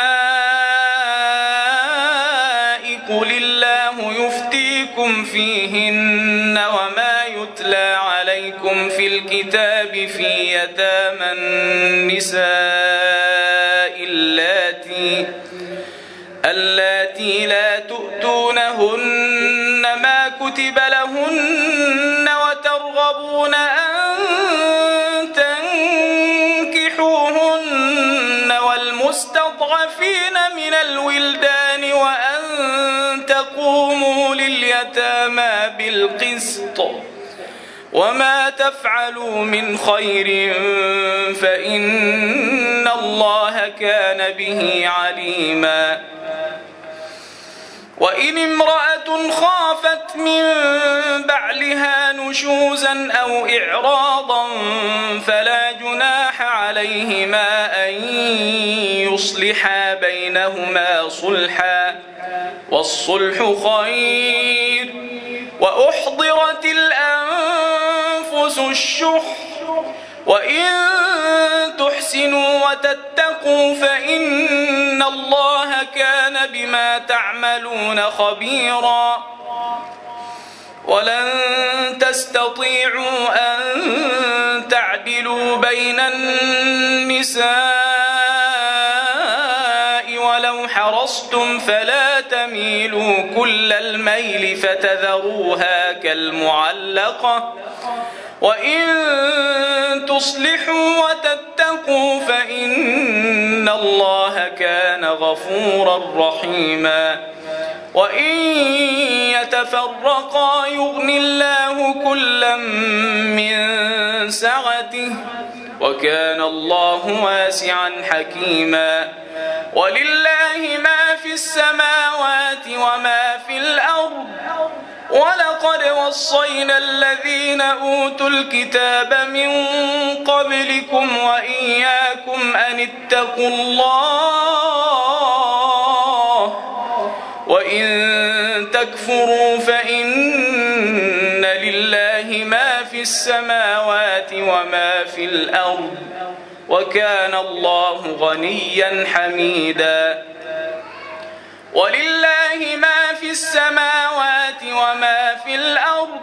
قل الله يفتيكم فيهن وما يتلى عليكم في الكتاب في يتامى النساء اللاتي اللاتي لا تؤتونهن ما كتب لهن وترغبون أن تنكحوهن والمستضعفين من الولدان وأن تقوموا لليتامى بالقسط وما تفعلوا من خير فإن الله كان به عليما وإن امرأة خافت من بعلها نشوزا أو إعراضا فلا جناح عليهما أن يصلحا بينهما صلحا والصلح خير وأحضرت الأنفس الشح وإن تحسنوا وتتقوا فإن الله كان بما تعملون خبيرا ولن تستطيعوا أن تعدلوا بين النساء ولو حرصتم فلا تميلوا كل الميل فتذروها كالمعلقة وإن تصلحوا وتتقوا فإن الله كان غفورا رحيما وإن يتفرقا يغن الله كلا من سعته وكان الله واسعا حكيما ولله ما في السماوات وما في الأرض ولقد وصينا الذين أوتوا الكتاب من قبلكم وإياكم أن اتقوا الله وإن تكفروا فإن لله ما في السماوات وما في الأرض وكان الله غنيا حميدا ولله ما في السماوات وما في الأرض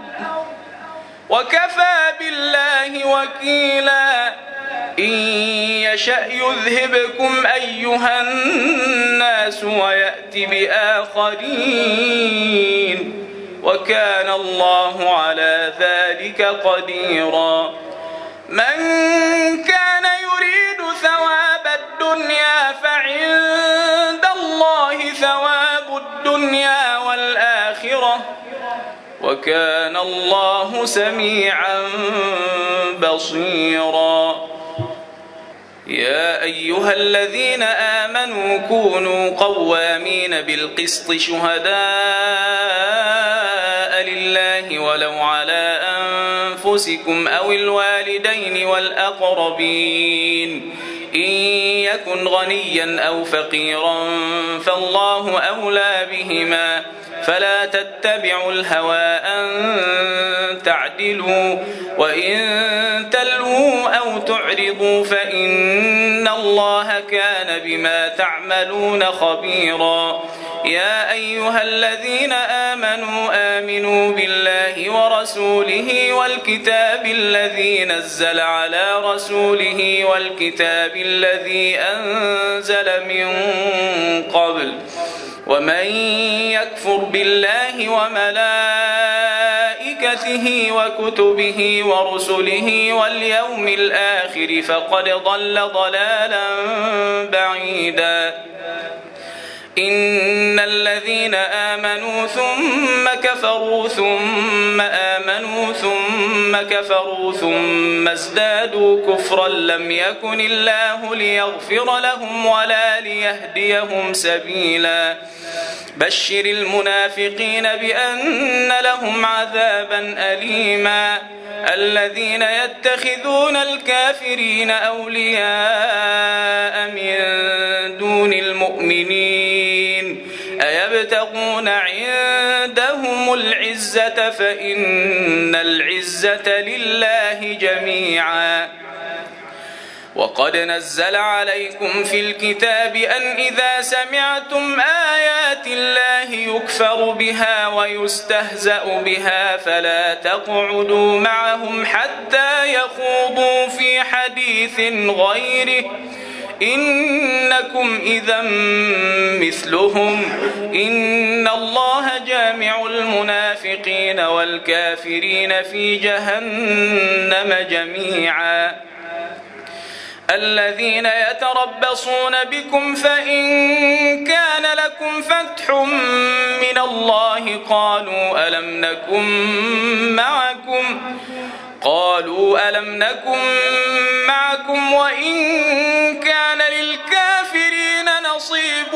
وكفى بالله وكيلا إن يشأ يذهبكم أيها الناس ويأت بآخرين وكان الله على ذلك قديرا من كان يريد ثواب الدنيا فعند الله ثواب الدنيا والآخرة وكان الله سميعا بصيرا يا أيها الذين آمنوا كونوا قوامين بالقسط شهداء لله ولو على أنفسكم أو الوالدين والأقربين إن يكن غنيا أو فقيرا فالله أولى بهما فلا تتبعوا الهوى أن تعدلوا وإن تلووا أو تعرضوا فإن الله كان بما تعملون خبيرا يا أيها الذين آمنوا آمنوا بالله ورسوله والكتاب الذي نزل على رسوله والكتاب الذي أنزل من قبل ومن يكفر بالله وملائكته وكتبه ورسله واليوم الآخر فقد ضل ضلالا بعيدا إن الذين آمنوا ثم كفروا ثم آمنوا ثم كفروا ثم ازدادوا كفرا لم يكن الله ليغفر لهم ولا ليهديهم سبيلا بشر المنافقين بأن لهم عذابا أليما الذين يتخذون الكافرين أولياء من دون المؤمنين أيبتغون عندهم العزة فإن العزة لله جميعا وقد نزل عليكم في الكتاب أن إذا سمعتم آيات الله يكفر بها ويستهزأ بها فلا تقعدوا معهم حتى يخوضوا في حديث غيره إنكم إذا مثلهم إن الله جامع المنافقين والكافرين في جهنم جميعا الذين يتربصون بكم فإن كان لكم فتح من الله قالوا ألم نكن معكم قالوا ألم نكن معكم وإن كان للكافرين نصيب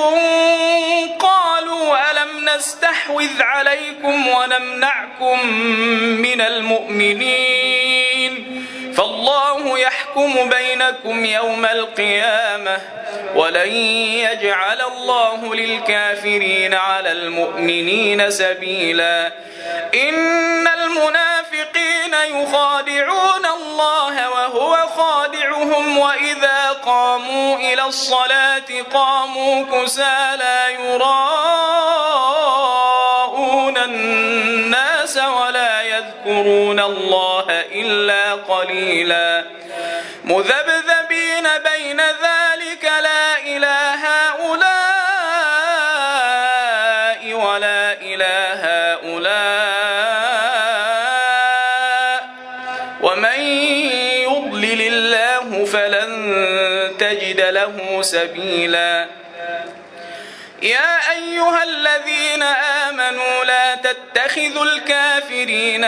قالوا ألم نستحوذ عليكم ونمنعكم من المؤمنين فالله يحكم بينكم يوم القيامة ولن يجعل الله للكافرين على المؤمنين سبيلا إن المنافقين يخادعون الله وهو خادعهم وإذا قاموا إلى الصلاة قاموا كسالى يراءون الناس ولا يذكرون الله إلا قليلا مذبذبين بين ذلك لا إله هؤلاء ولا إله هؤلاء ومن يضلل الله فلن تجد له سبيلا يا أيها الذين آمنوا لا تتخذوا الكافرين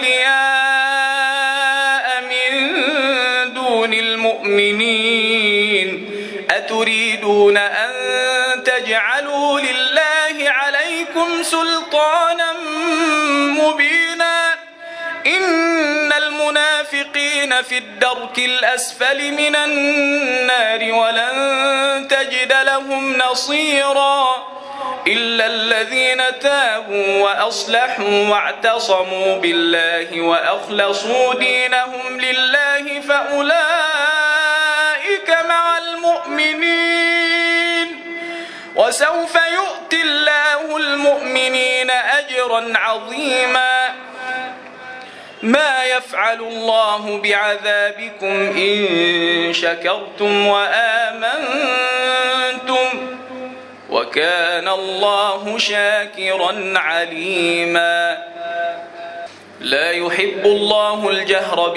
أولياء من دون المؤمنين أتريدون أن تجعلوا لله عليكم سلطانا مبينا إن المنافقين في الدرك الأسفل من النار ولن تجد لهم نصيرا إلا الذين تابوا وأصلحوا واعتصموا بالله وأخلصوا دينهم لله فأولئك مع المؤمنين وسوف يؤتي الله المؤمنين أجرا عظيما ما يفعل الله بعذابكم إن شكرتم وآمنتم وكان الله شاكرا عليما لا يحب الله الجهر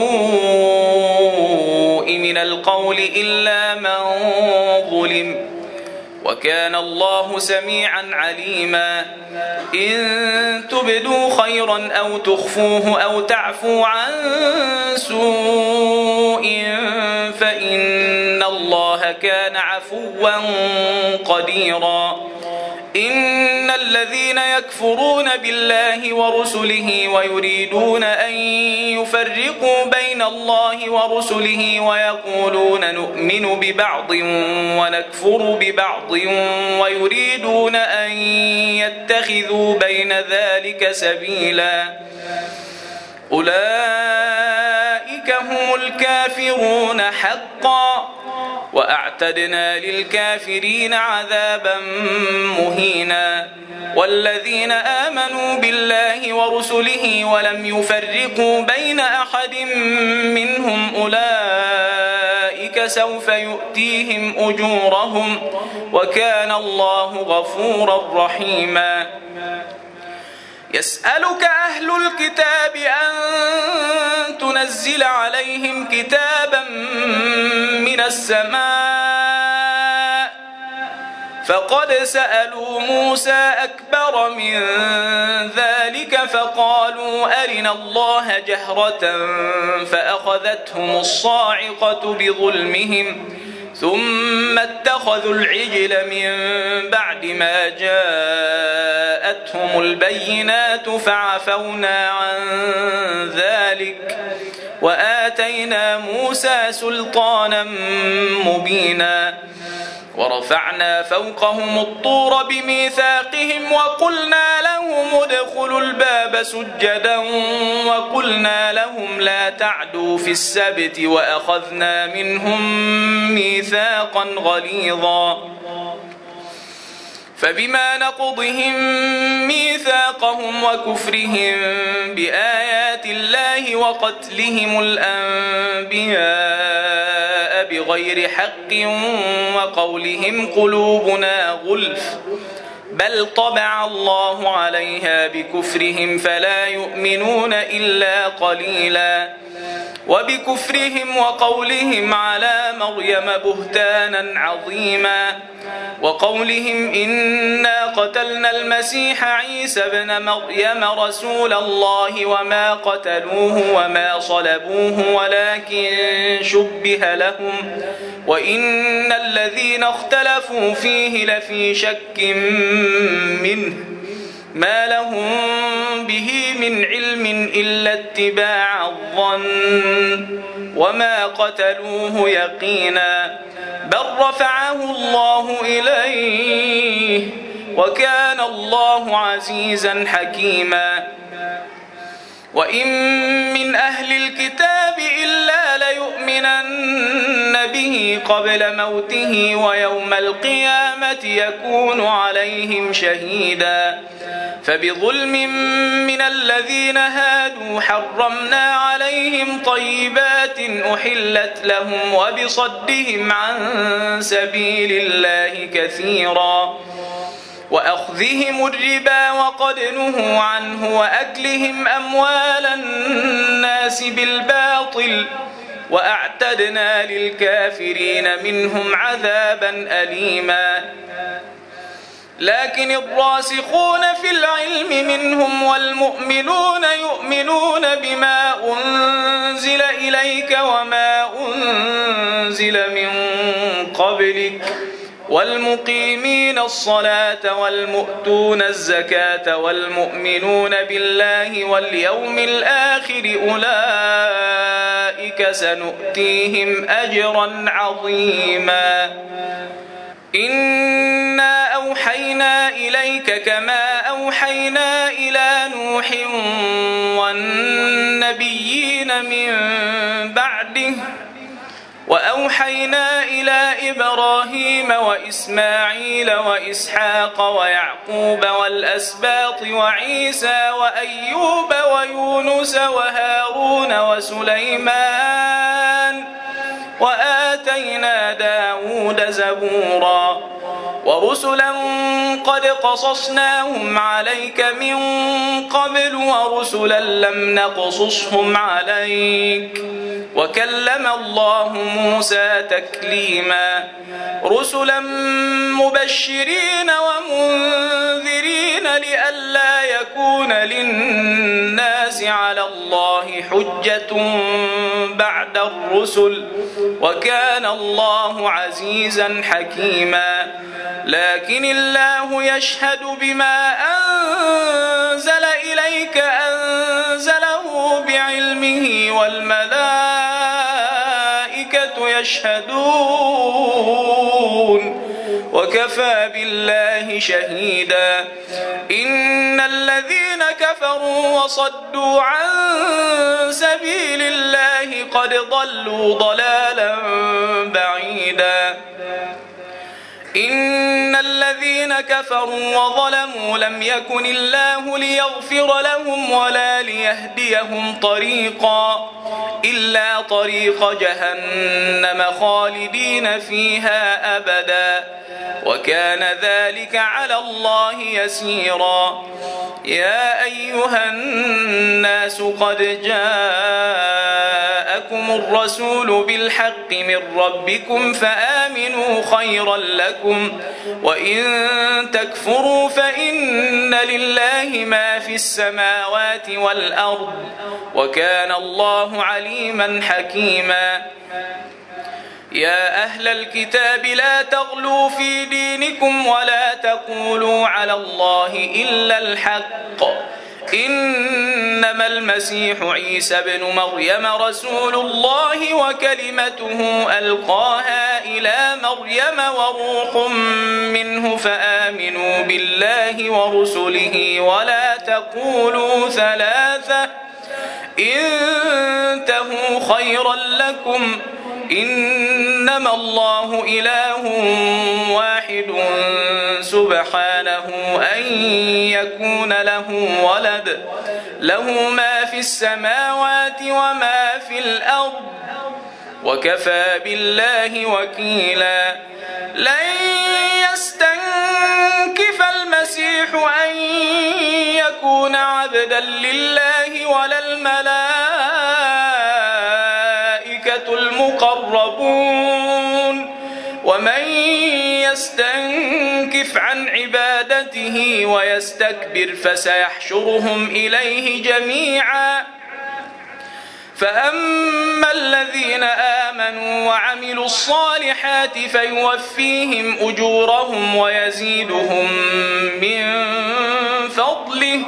بالسوء من القول إلا من ظلم وكان الله سميعا عليما إن تبدوا خيرا أو تخفوه أو تعفو عن سوء فإن الله كان عفوا قديرا إن الذين يكفرون بالله ورسله ويريدون أن يفرقوا بين الله ورسله ويقولون نؤمن ببعض ونكفر ببعض ويريدون أن يتخذوا بين ذلك سبيلا أولئك هم الكافرون حقا وأعتدنا للكافرين عذابا مهينا والذين آمنوا بالله ورسله ولم يفرقوا بين أحد منهم أولئك سوف يؤتيهم أجورهم وكان الله غفورا رحيما يسألك أهل الكتاب أن تنزل عليهم كتابا من السماء فقد سألوا موسى أكبر من ذلك فقالوا أرنا الله جهرة فأخذتهم الصاعقة بظلمهم ثم اتخذوا العجل من بعد ما جاءتهم البينات فعفونا عن ذلك وآتينا موسى سلطانا مبينا ورفعنا فوقهم الطور بميثاقهم وقلنا لهم ادخلوا الباب سجدا وقلنا لهم لا تعدوا في السبت وأخذنا منهم ميثاقا غليظا فبما نقضهم ميثاقهم وكفرهم بآيات الله وقتلهم الأنبياء بغير حق وقولهم قلوبنا غلف بل طبع الله عليها بكفرهم فلا يؤمنون إلا قليلا وبكفرهم وقولهم على مريم بهتانا عظيما وقولهم إنا قتلنا المسيح عيسى ابن مريم رسول الله وما قتلوه وما صلبوه ولكن شبه لهم وإن الذين اختلفوا فيه لفي شك منه ما لهم به من علم إلا اتباع الظن وما قتلوه يقينا بل رفعه الله إليه وكان الله عزيزا حكيما وإن من أهل الكتاب إلا ليؤمنن به قبل موته ويوم القيامة يكون عليهم شهيدا فبظلم من الذين هادوا حرمنا عليهم طيبات أحلت لهم وبصدهم عن سبيل الله كثيرا وأخذهم الربا وقد نهوا عنه وأكلهم أموال الناس بالباطل وأعتدنا للكافرين منهم عذابا أليما لكن الراسخون في العلم منهم والمؤمنون يؤمنون بما أنزل إليك وما أنزل من قبلك والمقيمين الصلاة والمؤتون الزكاة والمؤمنون بالله واليوم الآخر أولئك سنؤتيهم أجرا عظيما إنا أوحينا إليك كما أوحينا إلى نوح والنبيين من بعده وأوحينا إلى إبراهيم وإسماعيل وإسحاق ويعقوب والأسباط وعيسى وأيوب ويونس وهارون وسليمان وآتينا داود زبورا ورسلا قد قصصناهم عليك من قبل ورسلا لم نقصصهم عليك وكلم الله موسى تكليما رسلا مبشرين ومنذرين لئلا يكون للناس على الله حجة بعد الرسل وكان الله عزيزا حكيما لكن الله يشهد بما أنزل إليك أنزله بعلمه والملائكة يشهدون وكفى بالله شهيدا إن الذين كفروا وصدوا عن سبيل الله قد ضلوا ضلالا بعيدا إن الذين كفروا وظلموا لم يكن الله ليغفر لهم ولا ليهديهم طريقا إلا طريق جهنم خالدين فيها أبدا وكان ذلك على الله يسيرا يا أيها الناس قد جاءكم الرسول بالحق من ربكم فآمنوا خيرا لكم وإن تكفروا فإن لله ما في السماوات والأرض وكان الله عليما حكيما يا أهل الكتاب لا تغلوا في دينكم ولا تقولوا على الله إلا الحق إنما المسيح عيسى بن مريم رسول الله وكلمته ألقاها إلى مريم وروح منه فآمنوا بالله ورسله ولا تقولوا ثلاثة انتهوا خيرا لكم إنما الله إله واحد سبحانه أن يكون له ولد له ما في السماوات وما في الأرض وكفى بالله وكيلا لن يستنكف المسيح أن يكون عبدا لله ولا الملائكة المقربون ومن يستنكف عن عبادته ويستكبر فسيحشرهم إليه جميعا فأما الذين آمنوا وعملوا الصالحات فيوفيهم أجورهم ويزيدهم من فضله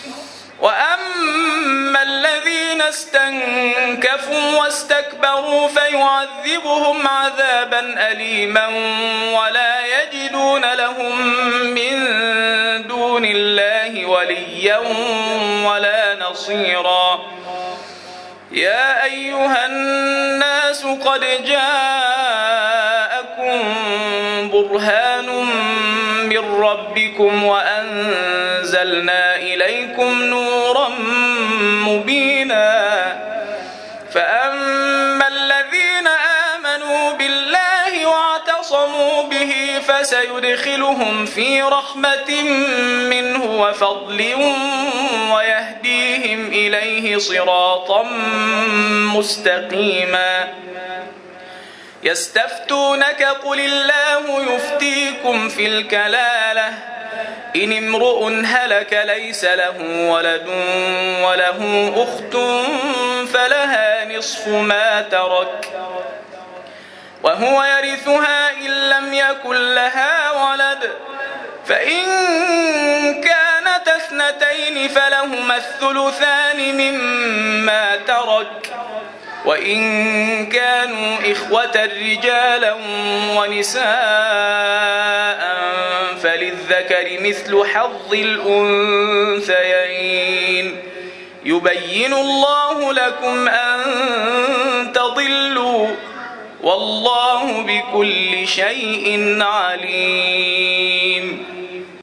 وأما الذين استنكفوا واستكبروا فيعذبهم عذابا أليما ولا يجدون لهم من دون الله وليا ولا نصيرا يا أيها الناس قد جاءكم برهان من ربكم وأنزلنا إليكم نورا مبينا فأما الذين آمنوا بالله واعتصموا به فسيدخلهم في رحمة منه وفضل ويهديهم إليه صراطا مستقيما يستفتونك قل الله يفتيكم في الكلالة إن امرؤ هلك ليس له ولد وله أخت فلها نصف ما ترك وهو يرثها إن لم يكن لها ولد فإن كانت اثنتين فلهما الثلثان مما ترك وإن كانوا إخوة رجالا ونساء فللذكر مثل حظ الأنثيين يبين الله لكم أن تضلوا والله بكل شيء عليم